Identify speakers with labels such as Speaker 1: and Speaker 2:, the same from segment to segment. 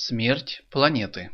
Speaker 1: Смерть планеты.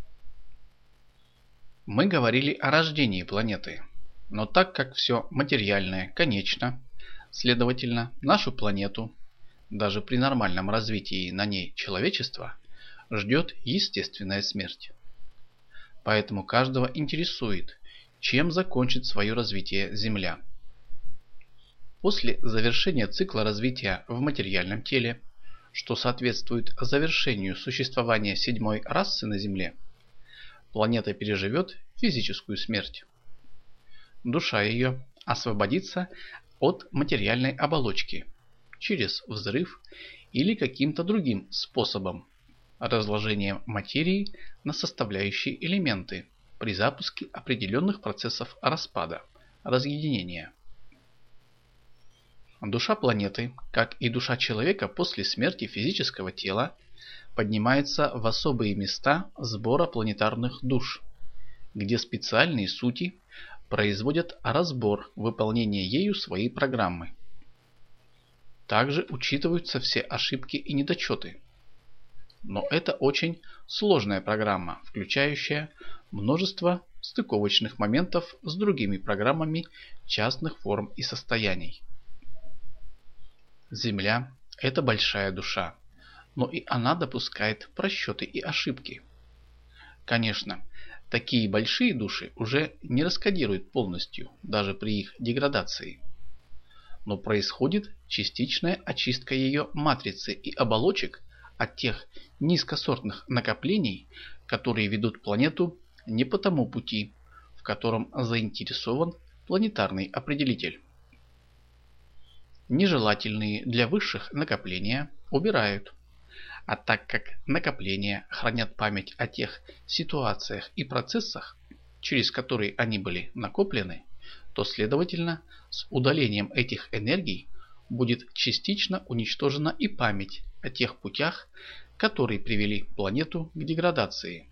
Speaker 1: Мы говорили о рождении планеты, но так как все материальное конечно, следовательно, нашу планету, даже при нормальном развитии на ней человечества, ждет естественная смерть. Поэтому каждого интересует, чем закончит свое развитие Земля. После завершения цикла развития в материальном теле, что соответствует завершению существования седьмой расы на Земле, планета переживет физическую смерть. Душа ее освободится от материальной оболочки через взрыв или каким-то другим способом, разложением материи на составляющие элементы при запуске определенных процессов распада, разъединения. Душа планеты, как и душа человека после смерти физического тела, поднимается в особые места сбора планетарных душ, где специальные сути производят разбор выполнения ею своей программы. Также учитываются все ошибки и недочеты. Но это очень сложная программа, включающая множество стыковочных моментов с другими программами частных форм и состояний. Земля – это большая душа, но и она допускает просчеты и ошибки. Конечно, такие большие души уже не раскодируют полностью, даже при их деградации. Но происходит частичная очистка ее матрицы и оболочек от тех низкосортных накоплений, которые ведут планету не по тому пути, в котором заинтересован планетарный определитель. Нежелательные для высших накопления убирают. А так как накопления хранят память о тех ситуациях и процессах, через которые они были накоплены, то, следовательно, с удалением этих энергий будет частично уничтожена и память о тех путях, которые привели планету к деградации.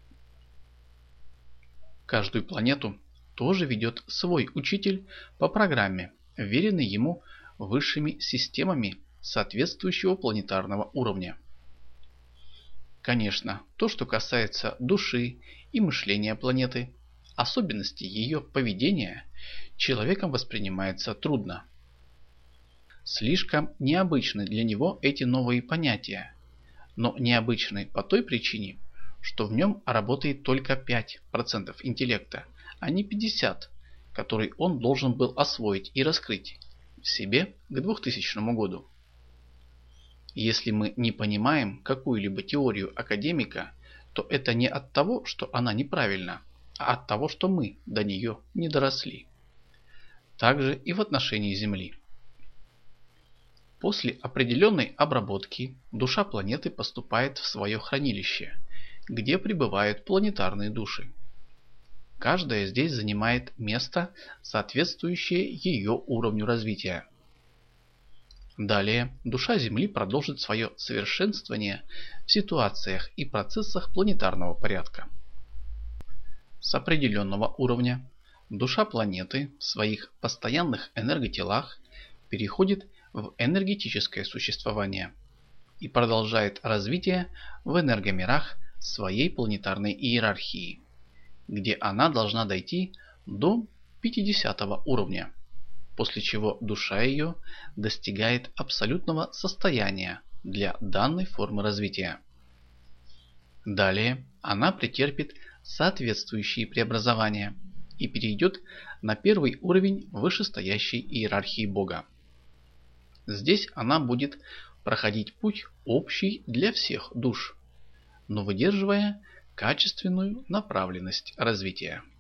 Speaker 1: Каждую планету тоже ведет свой учитель по программе, вверенный ему высшими системами соответствующего планетарного уровня. Конечно, то, что касается души и мышления планеты, особенностей ее поведения, человеком воспринимается трудно. Слишком необычны для него эти новые понятия, но необычны по той причине, что в нем работает только 5% интеллекта, а не 50%, который он должен был освоить и раскрыть в себе к 2000 году. Если мы не понимаем какую-либо теорию академика, то это не от того, что она неправильна, а от того, что мы до нее не доросли. Также и в отношении Земли. После определенной обработки душа планеты поступает в свое хранилище, где пребывают планетарные души. Каждая здесь занимает место, соответствующее ее уровню развития. Далее душа Земли продолжит свое совершенствование в ситуациях и процессах планетарного порядка. С определенного уровня душа планеты в своих постоянных энерготелах переходит в энергетическое существование и продолжает развитие в энергомирах своей планетарной иерархии, где она должна дойти до 50 уровня, после чего душа ее достигает абсолютного состояния для данной формы развития. Далее она претерпит соответствующие преобразования и перейдет на первый уровень вышестоящей иерархии Бога. Здесь она будет проходить путь общий для всех душ, но выдерживая качественную направленность развития.